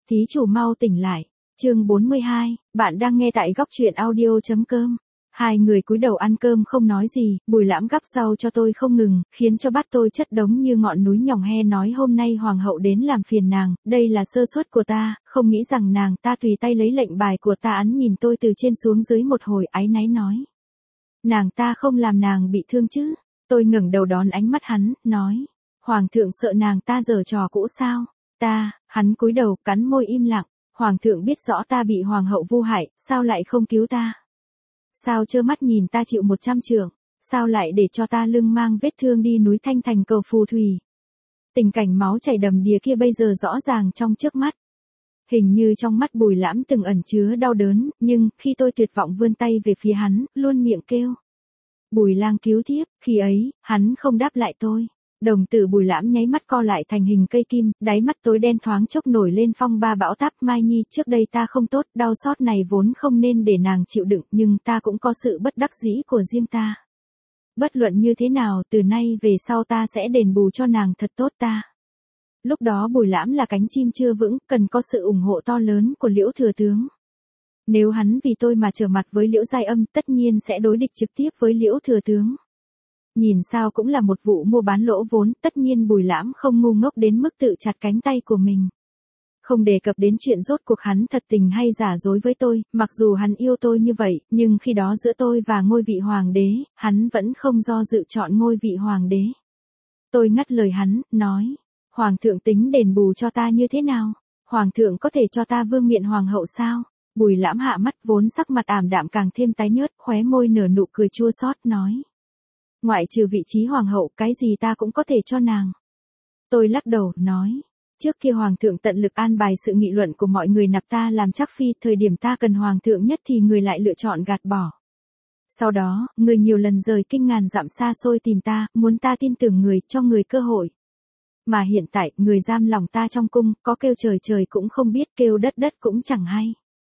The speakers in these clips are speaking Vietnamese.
Thí chủ mau tỉnh lại. Chương 42, bạn đang nghe tại góc truyện audio.com. Hai người cúi đầu ăn cơm không nói gì, Bùi Lãm gắp rau cho tôi không ngừng, khiến cho bát tôi chất đống như ngọn núi nhỏng he, nói hôm nay hoàng hậu đến làm phiền nàng, đây là sơ suất của ta, không nghĩ rằng nàng ta tùy tay lấy lệnh bài của ta. Hắn nhìn tôi từ trên xuống dưới một hồi áy náy nói. Nàng ta không làm nàng bị thương chứ? Tôi ngẩng đầu đón ánh mắt hắn, nói. Hoàng thượng sợ nàng ta giở trò cũ sao? Hắn cúi đầu, cắn môi im lặng. Hoàng thượng biết rõ ta bị hoàng hậu vu hại, sao lại không cứu ta? Sao trơ mắt nhìn ta chịu 100 trượng? Sao lại để cho ta lưng mang vết thương đi núi Thanh Thành cầu phù thủy? Tình cảnh máu chảy đầm đìa kia bây giờ rõ ràng trong trước mắt. Hình như trong mắt Bùi Lãm từng ẩn chứa đau đớn, nhưng khi tôi tuyệt vọng vươn tay về phía hắn, luôn miệng kêu. Bùi lang cứu thiếp, khi ấy, hắn không đáp lại tôi. Đồng tử Bùi Lãm nháy mắt co lại thành hình cây kim, đáy mắt tối đen thoáng chốc nổi lên phong ba bão táp. Mai Nhi, trước đây ta không tốt, đau xót này vốn không nên để nàng chịu đựng, nhưng ta cũng có sự bất đắc dĩ của riêng ta. Bất luận như thế nào, từ nay về sau ta sẽ đền bù cho nàng thật tốt ta. Lúc đó Bùi Lãm là cánh chim chưa vững, cần có sự ủng hộ to lớn của Liễu thừa tướng. Nếu hắn vì tôi mà trở mặt với Liễu Giai Âm, tất nhiên sẽ đối địch trực tiếp với Liễu thừa tướng. Nhìn sao cũng là một vụ mua bán lỗ vốn, tất nhiên Bùi Lãm không ngu ngốc đến mức tự chặt cánh tay của mình. Không đề cập đến chuyện rốt cuộc hắn thật tình hay giả dối với tôi, mặc dù hắn yêu tôi như vậy, nhưng khi đó giữa tôi và ngôi vị hoàng đế, hắn vẫn không do dự chọn ngôi vị hoàng đế. Tôi ngắt lời hắn, nói, Hoàng thượng tính đền bù cho ta như thế nào? Hoàng thượng có thể cho ta vương miện hoàng hậu sao? Bùi Lãm hạ mắt, vốn sắc mặt ảm đạm càng thêm tái nhợt, khóe môi nở nụ cười chua xót nói. Ngoại trừ vị trí hoàng hậu, cái gì ta cũng có thể cho nàng. Tôi lắc đầu, nói. Trước kia hoàng thượng tận lực an bài sự nghị luận của mọi người nạp ta làm chắc phi, thời điểm ta cần hoàng thượng nhất thì người lại lựa chọn gạt bỏ. Sau đó, người nhiều lần rời kinh ngàn dặm xa xôi tìm ta, muốn ta tin tưởng người, cho người cơ hội. Mà hiện tại, người giam lòng ta trong cung, có kêu trời trời cũng không biết, kêu đất đất cũng chẳng hay.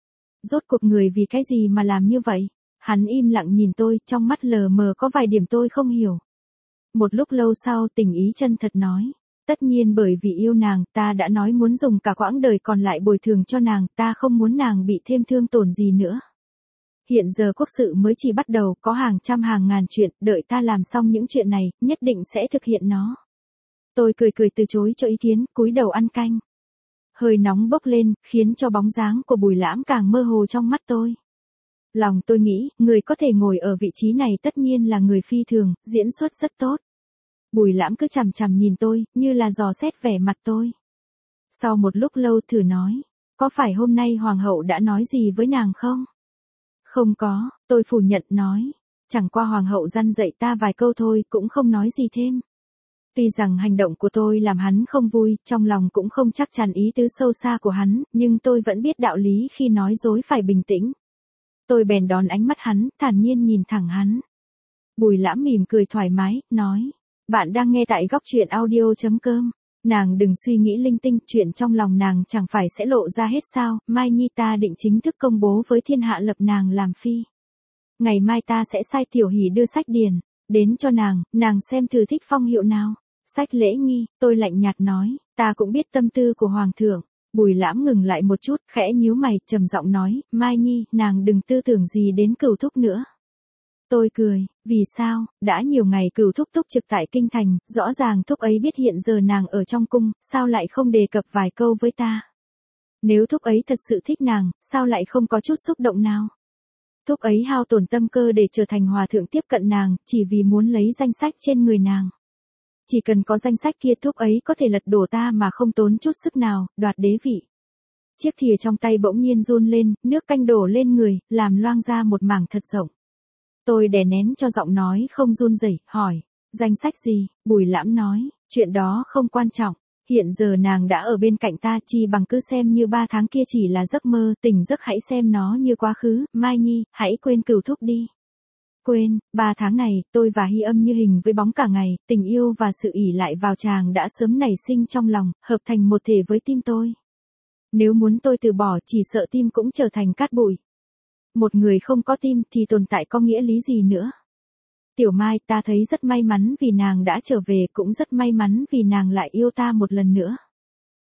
Rốt cuộc người vì cái gì mà làm như vậy? Hắn im lặng nhìn tôi, trong mắt lờ mờ có vài điểm tôi không hiểu. Một lúc lâu sau, tình ý chân thật nói. Tất nhiên bởi vì yêu nàng, ta đã nói muốn dùng cả quãng đời còn lại bồi thường cho nàng, ta không muốn nàng bị thêm thương tổn gì nữa. Hiện giờ quốc sự mới chỉ bắt đầu, có hàng trăm hàng ngàn chuyện, đợi ta làm xong những chuyện này, nhất định sẽ thực hiện nó. Tôi cười từ chối cho ý kiến, cúi đầu ăn canh. Hơi nóng bốc lên, khiến cho bóng dáng của Bùi Lãm càng mơ hồ trong mắt tôi. Lòng tôi nghĩ, người có thể ngồi ở vị trí này tất nhiên là người phi thường, diễn xuất rất tốt. Bùi Lãm cứ chằm chằm nhìn tôi, như là dò xét vẻ mặt tôi. Sau một lúc lâu thử nói, có phải hôm nay hoàng hậu đã nói gì với nàng không? Không có, tôi phủ nhận nói. Chẳng qua hoàng hậu dăn dạy ta vài câu thôi, cũng không nói gì thêm. Tuy rằng hành động của tôi làm hắn không vui, trong lòng cũng không chắc chắn ý tứ sâu xa của hắn, nhưng tôi vẫn biết đạo lý khi nói dối phải bình tĩnh. Tôi bèn đón ánh mắt hắn, thản nhiên nhìn thẳng hắn. Bùi Lãm mỉm cười thoải mái, nói. Bạn đang nghe tại góc truyện audio.com. Nàng đừng suy nghĩ linh tinh, chuyện trong lòng nàng chẳng phải sẽ lộ ra hết sao? Mai Nhi ta định chính thức công bố với thiên hạ lập nàng làm phi. Ngày mai ta sẽ sai Tiểu Hỷ đưa sách điền đến cho nàng xem thử thích phong hiệu nào. Sách lễ nghi, tôi lạnh nhạt nói, ta cũng biết tâm tư của hoàng thượng. Bùi Lãm ngừng lại một chút, khẽ nhíu mày, trầm giọng nói, Mai Nhi, nàng đừng tư tưởng gì đến Cửu thúc nữa. Tôi cười, vì sao, đã nhiều ngày Cửu thúc túc trực tại kinh thành, rõ ràng thúc ấy biết hiện giờ nàng ở trong cung, sao lại không đề cập vài câu với ta? Nếu thúc ấy thật sự thích nàng, sao lại không có chút xúc động nào? Thúc ấy hao tổn tâm cơ để trở thành hòa thượng tiếp cận nàng, chỉ vì muốn lấy danh sách trên người nàng. Chỉ cần có danh sách kia thúc ấy có thể lật đổ ta mà không tốn chút sức nào, đoạt đế vị. Chiếc thìa trong tay bỗng nhiên run lên, nước canh đổ lên người, làm loang ra một mảng thật rộng. Tôi đè nén cho giọng nói không run rẩy, hỏi, danh sách gì? Bùi Lãm nói, chuyện đó không quan trọng. Hiện giờ nàng đã ở bên cạnh ta, chi bằng cứ xem như 3 tháng kia chỉ là giấc mơ, tỉnh giấc hãy xem nó như quá khứ. Mai Nhi, hãy quên Cửu thúc đi. Quên, 3 tháng này, tôi và Hy Âm như hình với bóng cả ngày, tình yêu và sự ỷ lại vào chàng đã sớm nảy sinh trong lòng, hợp thành một thể với tim tôi. Nếu muốn tôi từ bỏ, chỉ sợ tim cũng trở thành cát bụi. Một người không có tim thì tồn tại có nghĩa lý gì nữa. Tiểu Mai, ta thấy rất may mắn vì nàng đã trở về, cũng rất may mắn vì nàng lại yêu ta một lần nữa.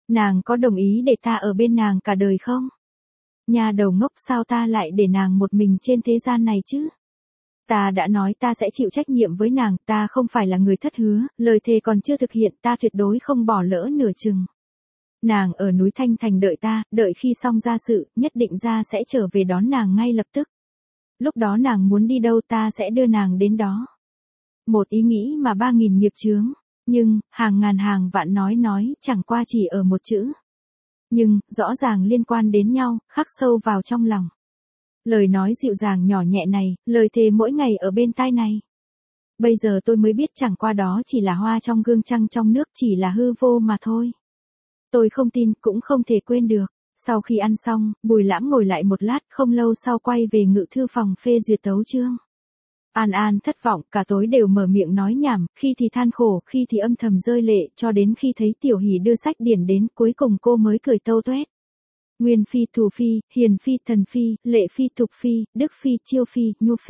Nàng có đồng ý để ta ở bên nàng cả đời không? Nhà đầu ngốc, sao ta lại để nàng một mình trên thế gian này chứ? Ta đã nói ta sẽ chịu trách nhiệm với nàng, ta không phải là người thất hứa, lời thề còn chưa thực hiện, ta tuyệt đối không bỏ lỡ nửa chừng. Nàng ở núi Thanh Thành đợi ta, đợi khi xong ra sự, nhất định ra sẽ trở về đón nàng ngay lập tức. Lúc đó nàng muốn đi đâu ta sẽ đưa nàng đến đó. Một ý nghĩ mà 3.000 nghiệp chướng, nhưng, hàng ngàn hàng vạn nói, chẳng qua chỉ ở một chữ. Nhưng, rõ ràng liên quan đến nhau, khắc sâu vào trong lòng. Lời nói dịu dàng nhỏ nhẹ này, lời thề mỗi ngày ở bên tai này. Bây giờ tôi mới biết chẳng qua đó chỉ là hoa trong gương trăng trong nước, chỉ là hư vô mà thôi. Tôi không tin, cũng không thể quên được. Sau khi ăn xong, Bùi Lãm ngồi lại một lát, không lâu sau quay về ngự thư phòng phê duyệt tấu chương. An An thất vọng, cả tối đều mở miệng nói nhảm, khi thì than khổ, khi thì âm thầm rơi lệ, cho đến khi thấy Tiểu Hỷ đưa sách điển đến, cuối cùng cô mới cười tâu tuét. Nguyên phi, Thủ phi, Hiền phi, Thần phi, Lệ phi, Thục phi, Đức phi, Chiêu phi, Nhu phi.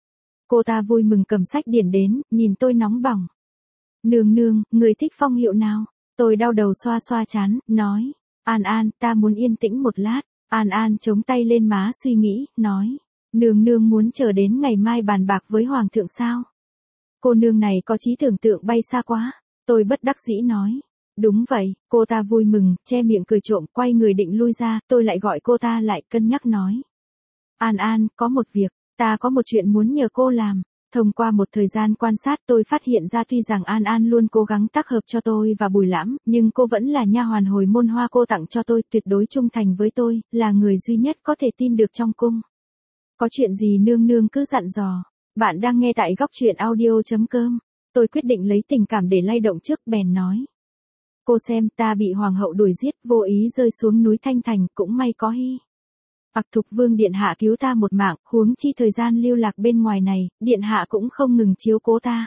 Cô ta vui mừng cầm sách điển đến, nhìn tôi nóng bỏng. Nương nương, người thích phong hiệu nào? Tôi đau đầu xoa xoa trán, nói. An An, ta muốn yên tĩnh một lát. An An chống tay lên má suy nghĩ, nói. Nương nương muốn chờ đến ngày mai bàn bạc với hoàng thượng sao? Cô nương này có trí tưởng tượng bay xa quá. Tôi bất đắc dĩ nói. Đúng vậy, cô ta vui mừng, che miệng cười trộm, quay người định lui ra, tôi lại gọi cô ta lại, cân nhắc nói. An An, có một việc, ta có một chuyện muốn nhờ cô làm. Thông qua một thời gian quan sát tôi phát hiện ra tuy rằng An An luôn cố gắng tác hợp cho tôi và Bùi Lãm, nhưng cô vẫn là nha hoàn hồi môn hoa cô tặng cho tôi, tuyệt đối trung thành với tôi, là người duy nhất có thể tin được trong cung. Có chuyện gì nương nương cứ dặn dò. Bạn đang nghe tại góc truyện audio.com. Tôi quyết định lấy tình cảm để lay động trước, bèn nói. Cô xem, ta bị hoàng hậu đuổi giết, vô ý rơi xuống núi Thanh Thành, cũng may có Hy. Thục vương điện hạ cứu ta một mạng, huống chi thời gian lưu lạc bên ngoài này, điện hạ cũng không ngừng chiếu cố ta.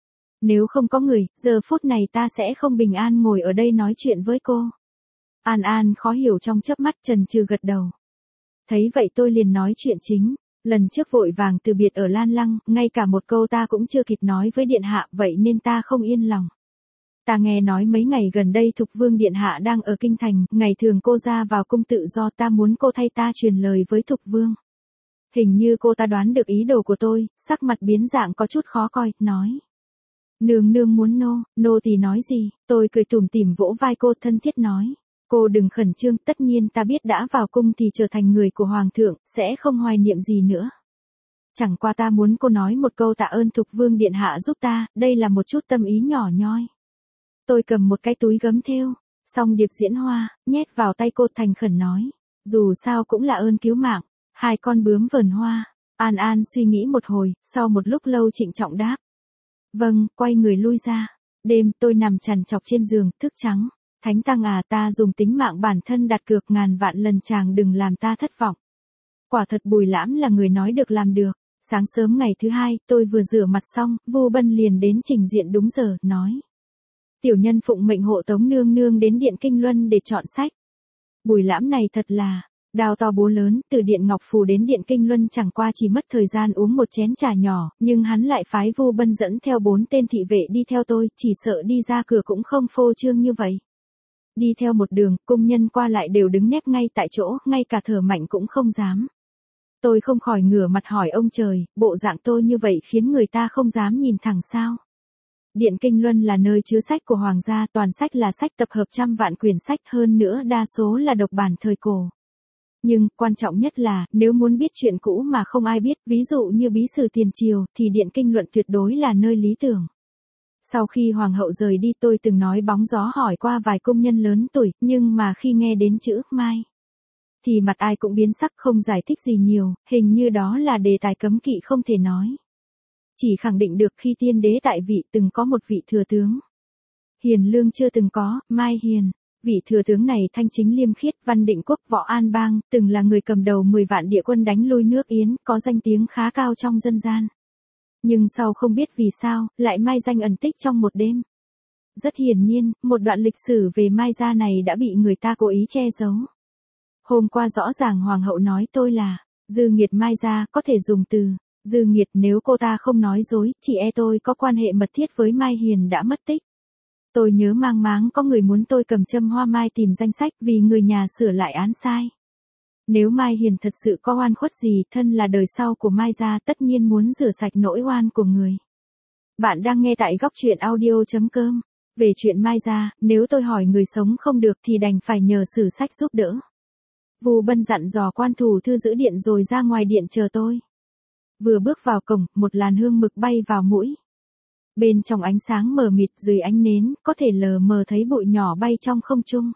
Nếu không có người, giờ phút này ta sẽ không bình an ngồi ở đây nói chuyện với cô. An An khó hiểu trong chớp mắt, chần chừ gật đầu. Thấy vậy tôi liền nói chuyện chính. Lần trước vội vàng từ biệt ở Lan Lăng, ngay cả một câu ta cũng chưa kịp nói với điện hạ, vậy nên ta không yên lòng. Ta nghe nói mấy ngày gần đây Thục vương điện hạ đang ở kinh thành, ngày thường cô ra vào cung tự do, ta muốn cô thay ta truyền lời với Thục vương. Hình như cô ta đoán được ý đồ của tôi, sắc mặt biến dạng có chút khó coi, nói. Nương nương muốn nô tỳ nói gì? Tôi cười tủm tỉm vỗ vai cô, thân thiết nói. Cô đừng khẩn trương, tất nhiên ta biết đã vào cung thì trở thành người của hoàng thượng, sẽ không hoài niệm gì nữa. Chẳng qua ta muốn cô nói một câu tạ ơn Thục vương điện hạ giúp ta, đây là một chút tâm ý nhỏ nhoi. Tôi cầm một cái túi gấm thêu, xong điệp diễn hoa, nhét vào tay cô, thành khẩn nói. Dù sao cũng là ơn cứu mạng. 2 con bướm vờn hoa. An An suy nghĩ một hồi, sau một lúc lâu trịnh trọng đáp. Vâng, quay người lui ra. Đêm tôi nằm trằn trọc trên giường, thức trắng. Thánh tăng à, ta dùng tính mạng bản thân đặt cược ngàn vạn lần, chàng đừng làm ta thất vọng. Quả thật Bùi Lãm là người nói được làm được. Sáng sớm ngày thứ 2, tôi vừa rửa mặt xong, Vu Bân liền đến trình diện đúng giờ, nói. Tiểu nhân phụng mệnh hộ tống nương nương đến điện Kinh Luân để chọn sách. Bùi Lãm này thật là, đao to búa lớn, từ điện Ngọc Phù đến điện Kinh Luân chẳng qua chỉ mất thời gian uống một chén trà nhỏ, nhưng hắn lại phái Vu Bân dẫn theo 4 tên thị vệ đi theo tôi, chỉ sợ đi ra cửa cũng không phô trương như vậy. Đi theo một đường, cung nhân qua lại đều đứng nép ngay tại chỗ, ngay cả thở mạnh cũng không dám. Tôi không khỏi ngửa mặt hỏi ông trời, bộ dạng tôi như vậy khiến người ta không dám nhìn thẳng sao? Điện Kinh Luân là nơi chứa sách của hoàng gia, toàn sách là sách tập hợp trăm vạn quyển sách, hơn nữa đa số là độc bản thời cổ. Nhưng, quan trọng nhất là, nếu muốn biết chuyện cũ mà không ai biết, ví dụ như bí sử tiền triều, thì Điện Kinh Luận tuyệt đối là nơi lý tưởng. Sau khi hoàng hậu rời đi, tôi từng nói bóng gió hỏi qua vài công nhân lớn tuổi, nhưng mà khi nghe đến chữ Mai, thì mặt ai cũng biến sắc, không giải thích gì nhiều, hình như đó là đề tài cấm kỵ không thể nói. Chỉ khẳng định được khi tiên đế tại vị từng có một vị thừa tướng. Hiền lương chưa từng có, Mai Hiền. Vị thừa tướng này thanh chính liêm khiết, văn định quốc, võ an bang, từng là người cầm đầu 10 vạn địa quân đánh lui nước Yến, có danh tiếng khá cao trong dân gian. Nhưng sau không biết vì sao, lại mai danh ẩn tích trong một đêm. Rất hiển nhiên, một đoạn lịch sử về Mai gia này đã bị người ta cố ý che giấu. Hôm qua rõ ràng hoàng hậu nói tôi là dư nghiệt Mai gia, có thể dùng từ dư nghiệt, nếu cô ta không nói dối, chỉ e tôi có quan hệ mật thiết với Mai Hiền đã mất tích. Tôi nhớ mang máng có người muốn tôi cầm châm hoa mai tìm danh sách vì người nhà sửa lại án sai. Nếu Mai Hiền thật sự có oan khuất gì, thân là đời sau của Mai gia tất nhiên muốn rửa sạch nỗi oan của người. Bạn đang nghe tại góc truyện audio.com. Về chuyện Mai gia, nếu tôi hỏi người sống không được thì đành phải nhờ sử sách giúp đỡ. Vu Bân dặn dò quan thủ thư giữ điện rồi ra ngoài điện chờ tôi. Vừa bước vào cổng, một làn hương mực bay vào mũi. Bên trong ánh sáng mờ mịt dưới ánh nến, có thể lờ mờ thấy bụi nhỏ bay trong không trung.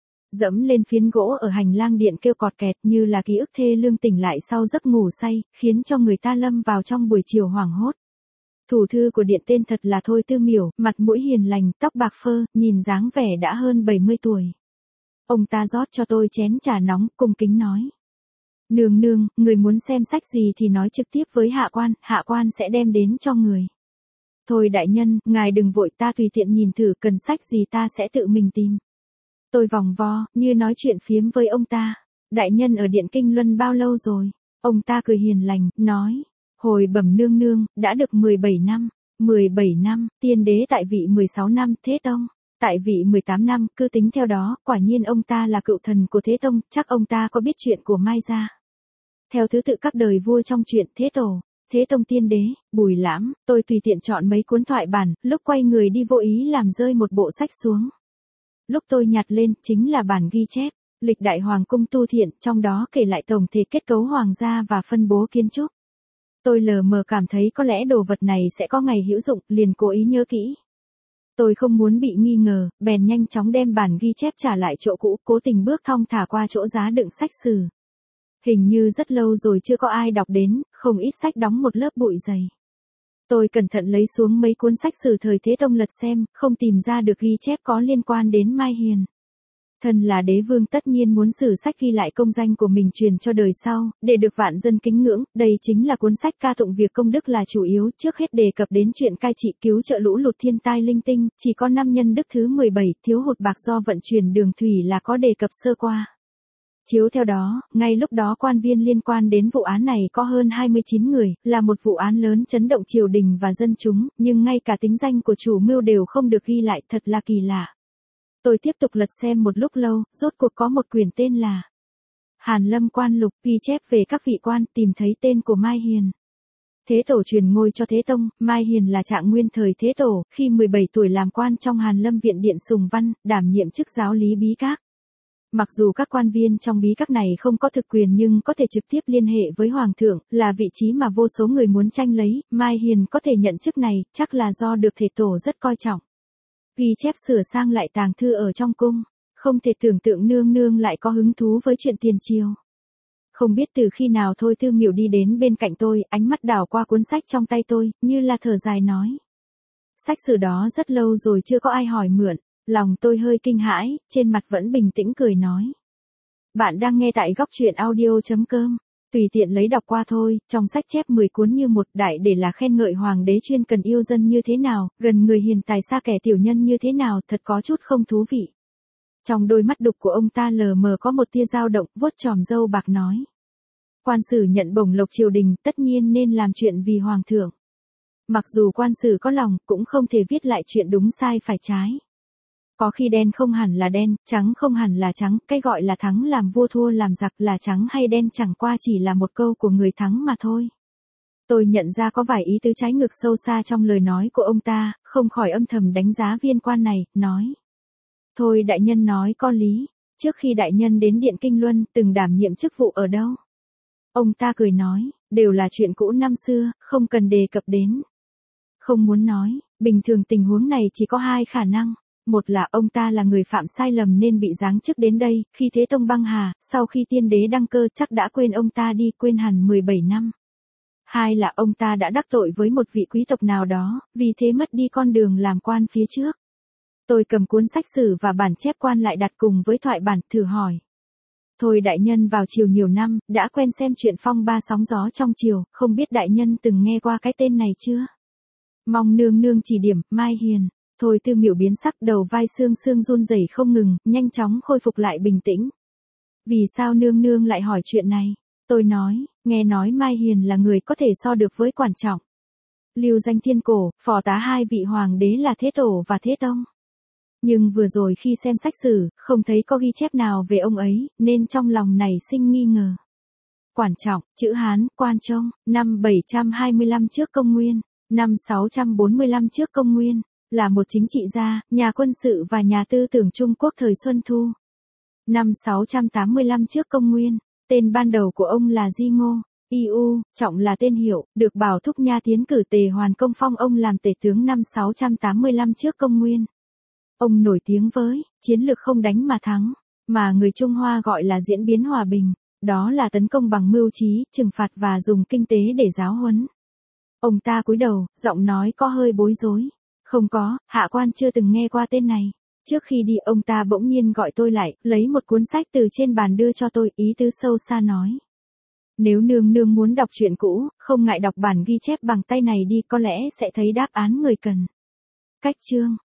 Dẫm lên phiến gỗ ở hành lang điện kêu cọt kẹt như là ký ức thê lương tỉnh lại sau giấc ngủ say, khiến cho người ta lâm vào trong buổi chiều hoảng hốt. Thủ thư của điện tên thật là Thôi Tư Miểu, mặt mũi hiền lành, tóc bạc phơ, nhìn dáng vẻ đã hơn 70 tuổi. Ông ta rót cho tôi chén trà nóng, cung kính nói. Nương nương, người muốn xem sách gì thì nói trực tiếp với hạ quan sẽ đem đến cho người. Thôi đại nhân, ngài đừng vội, ta tùy tiện nhìn thử, cần sách gì ta sẽ tự mình tìm. Tôi vòng vo, như nói chuyện phiếm với ông ta. Đại nhân ở điện Kinh Luân bao lâu rồi? Ông ta cười hiền lành, nói. Hồi bẩm nương nương, đã được 17 năm. 17 năm, tiên đế tại vị 16 năm, Thế Tông. Tại vị 18 năm, cứ tính theo đó, quả nhiên ông ta là cựu thần của Thế Tông, chắc ông ta có biết chuyện của Mai gia. Theo thứ tự các đời vua trong truyện Thế Tổ, Thế Tông tiên đế, Bùi Lãm, tôi tùy tiện chọn mấy cuốn thoại bản, lúc quay người đi vô ý làm rơi một bộ sách xuống. Lúc tôi nhặt lên, chính là bản ghi chép, lịch đại hoàng cung tu thiện, trong đó kể lại tổng thể kết cấu hoàng gia và phân bố kiến trúc. Tôi lờ mờ cảm thấy có lẽ đồ vật này sẽ có ngày hữu dụng, liền cố ý nhớ kỹ. Tôi không muốn bị nghi ngờ, bèn nhanh chóng đem bản ghi chép trả lại chỗ cũ, cố tình bước thong thả qua chỗ giá đựng sách sử. Hình như rất lâu rồi chưa có ai đọc đến, không ít sách đóng một lớp bụi dày. Tôi cẩn thận lấy xuống mấy cuốn sách sử thời Thế Tông lật xem, không tìm ra được ghi chép có liên quan đến Mai Hiền. Thân là đế vương tất nhiên muốn sử sách ghi lại công danh của mình truyền cho đời sau, để được vạn dân kính ngưỡng, đây chính là cuốn sách ca tụng việc công đức là chủ yếu, trước hết đề cập đến chuyện cai trị cứu trợ lũ lụt thiên tai linh tinh, chỉ có năm nhân đức thứ 17, thiếu hụt bạc do vận chuyển đường thủy là có đề cập sơ qua. Chiếu theo đó, ngay lúc đó quan viên liên quan đến vụ án này có hơn 29 người, là một vụ án lớn chấn động triều đình và dân chúng, nhưng ngay cả tính danh của chủ mưu đều không được ghi lại, thật là kỳ lạ. Tôi tiếp tục lật xem một lúc lâu, rốt cuộc có một quyển tên là Hàn Lâm Quan Lục, ghi chép về các vị quan, tìm thấy tên của Mai Hiền. Thế Tổ truyền ngôi cho Thế Tông, Mai Hiền là trạng nguyên thời Thế Tổ, khi 17 tuổi làm quan trong Hàn Lâm Viện Điện Sùng Văn, đảm nhiệm chức giáo lý bí các. Mặc dù các quan viên trong bí các này không có thực quyền nhưng có thể trực tiếp liên hệ với Hoàng thượng, là vị trí mà vô số người muốn tranh lấy, Mai Hiền có thể nhận chức này, chắc là do được Thể Tổ rất coi trọng. Ghi chép sửa sang lại tàng thư ở trong cung, không thể tưởng tượng nương nương lại có hứng thú với chuyện tiền triều. Không biết từ khi nào Thôi Tư Miểu đi đến bên cạnh tôi, ánh mắt đảo qua cuốn sách trong tay tôi, như là thở dài nói. Sách sử đó rất lâu rồi chưa có ai hỏi mượn. Lòng tôi hơi kinh hãi, trên mặt vẫn bình tĩnh cười nói. Bạn đang nghe tại góc truyện audio.com. Tùy tiện lấy đọc qua thôi, trong sách chép 10 cuốn như một đại để là khen ngợi hoàng đế chuyên cần yêu dân như thế nào, gần người hiền tài xa kẻ tiểu nhân như thế nào, thật có chút không thú vị. Trong đôi mắt đục của ông ta lờ mờ có một tia dao động, vuốt chòm râu bạc nói. Quan sử nhận bổng lộc triều đình, tất nhiên nên làm chuyện vì hoàng thượng. Mặc dù quan sử có lòng, cũng không thể viết lại chuyện đúng sai phải trái. Có khi đen không hẳn là đen, trắng không hẳn là trắng, cái gọi là thắng làm vua thua làm giặc, là trắng hay đen chẳng qua chỉ là một câu của người thắng mà thôi. Tôi nhận ra có vài ý tứ trái ngược sâu xa trong lời nói của ông ta, không khỏi âm thầm đánh giá viên quan này, nói. Thôi đại nhân nói có lý, trước khi đại nhân đến Điện Kinh Luân, từng đảm nhiệm chức vụ ở đâu? Ông ta cười nói, đều là chuyện cũ năm xưa, không cần đề cập đến. Không muốn nói, bình thường tình huống này chỉ có hai khả năng. Một là ông ta là người phạm sai lầm nên bị giáng chức đến đây, khi Thế Tông băng hà, sau khi tiên đế đăng cơ chắc đã quên ông ta đi, quên hẳn 17 năm. Hai là ông ta đã đắc tội với một vị quý tộc nào đó, vì thế mất đi con đường làm quan phía trước. Tôi cầm cuốn sách sử và bản chép quan lại đặt cùng với thoại bản, thử hỏi. Thôi đại nhân vào triều nhiều năm, đã quen xem chuyện phong ba sóng gió trong triều, không biết đại nhân từng nghe qua cái tên này chưa? Mong nương nương chỉ điểm, Mai Hiền. Thôi Tư Miểu biến sắc, đầu vai xương xương run rẩy không ngừng, nhanh chóng khôi phục lại bình tĩnh. Vì sao nương nương lại hỏi chuyện này? Tôi nói, nghe nói Mai Hiền là người có thể so được với Quản Trọng. Lưu danh thiên cổ, phò tá hai vị hoàng đế là Thế Tổ và Thế Tông. Nhưng vừa rồi khi xem sách sử, không thấy có ghi chép nào về ông ấy, nên trong lòng nảy sinh nghi ngờ. Quản Trọng, chữ Hán, Quan Trông, năm 725 trước công nguyên, năm 645 trước công nguyên, là một chính trị gia, nhà quân sự và nhà tư tưởng Trung Quốc thời Xuân Thu. Năm 685 trước công nguyên, tên ban đầu của ông là Di Ngô, IU, Trọng là tên hiệu, được Bảo Thúc Nha tiến cử Tề Hoàn Công phong ông làm tể tướng năm 685 trước công nguyên. Ông nổi tiếng với chiến lược không đánh mà thắng, mà người Trung Hoa gọi là diễn biến hòa bình, đó là tấn công bằng mưu trí, trừng phạt và dùng kinh tế để giáo huấn. Ông ta cúi đầu, giọng nói có hơi bối rối. Không có, hạ quan chưa từng nghe qua tên này. Trước khi đi ông ta bỗng nhiên gọi tôi lại, lấy một cuốn sách từ trên bàn đưa cho tôi, ý tứ sâu xa nói. Nếu nương nương muốn đọc truyện cũ, không ngại đọc bản ghi chép bằng tay này đi, có lẽ sẽ thấy đáp án người cần. Cách chương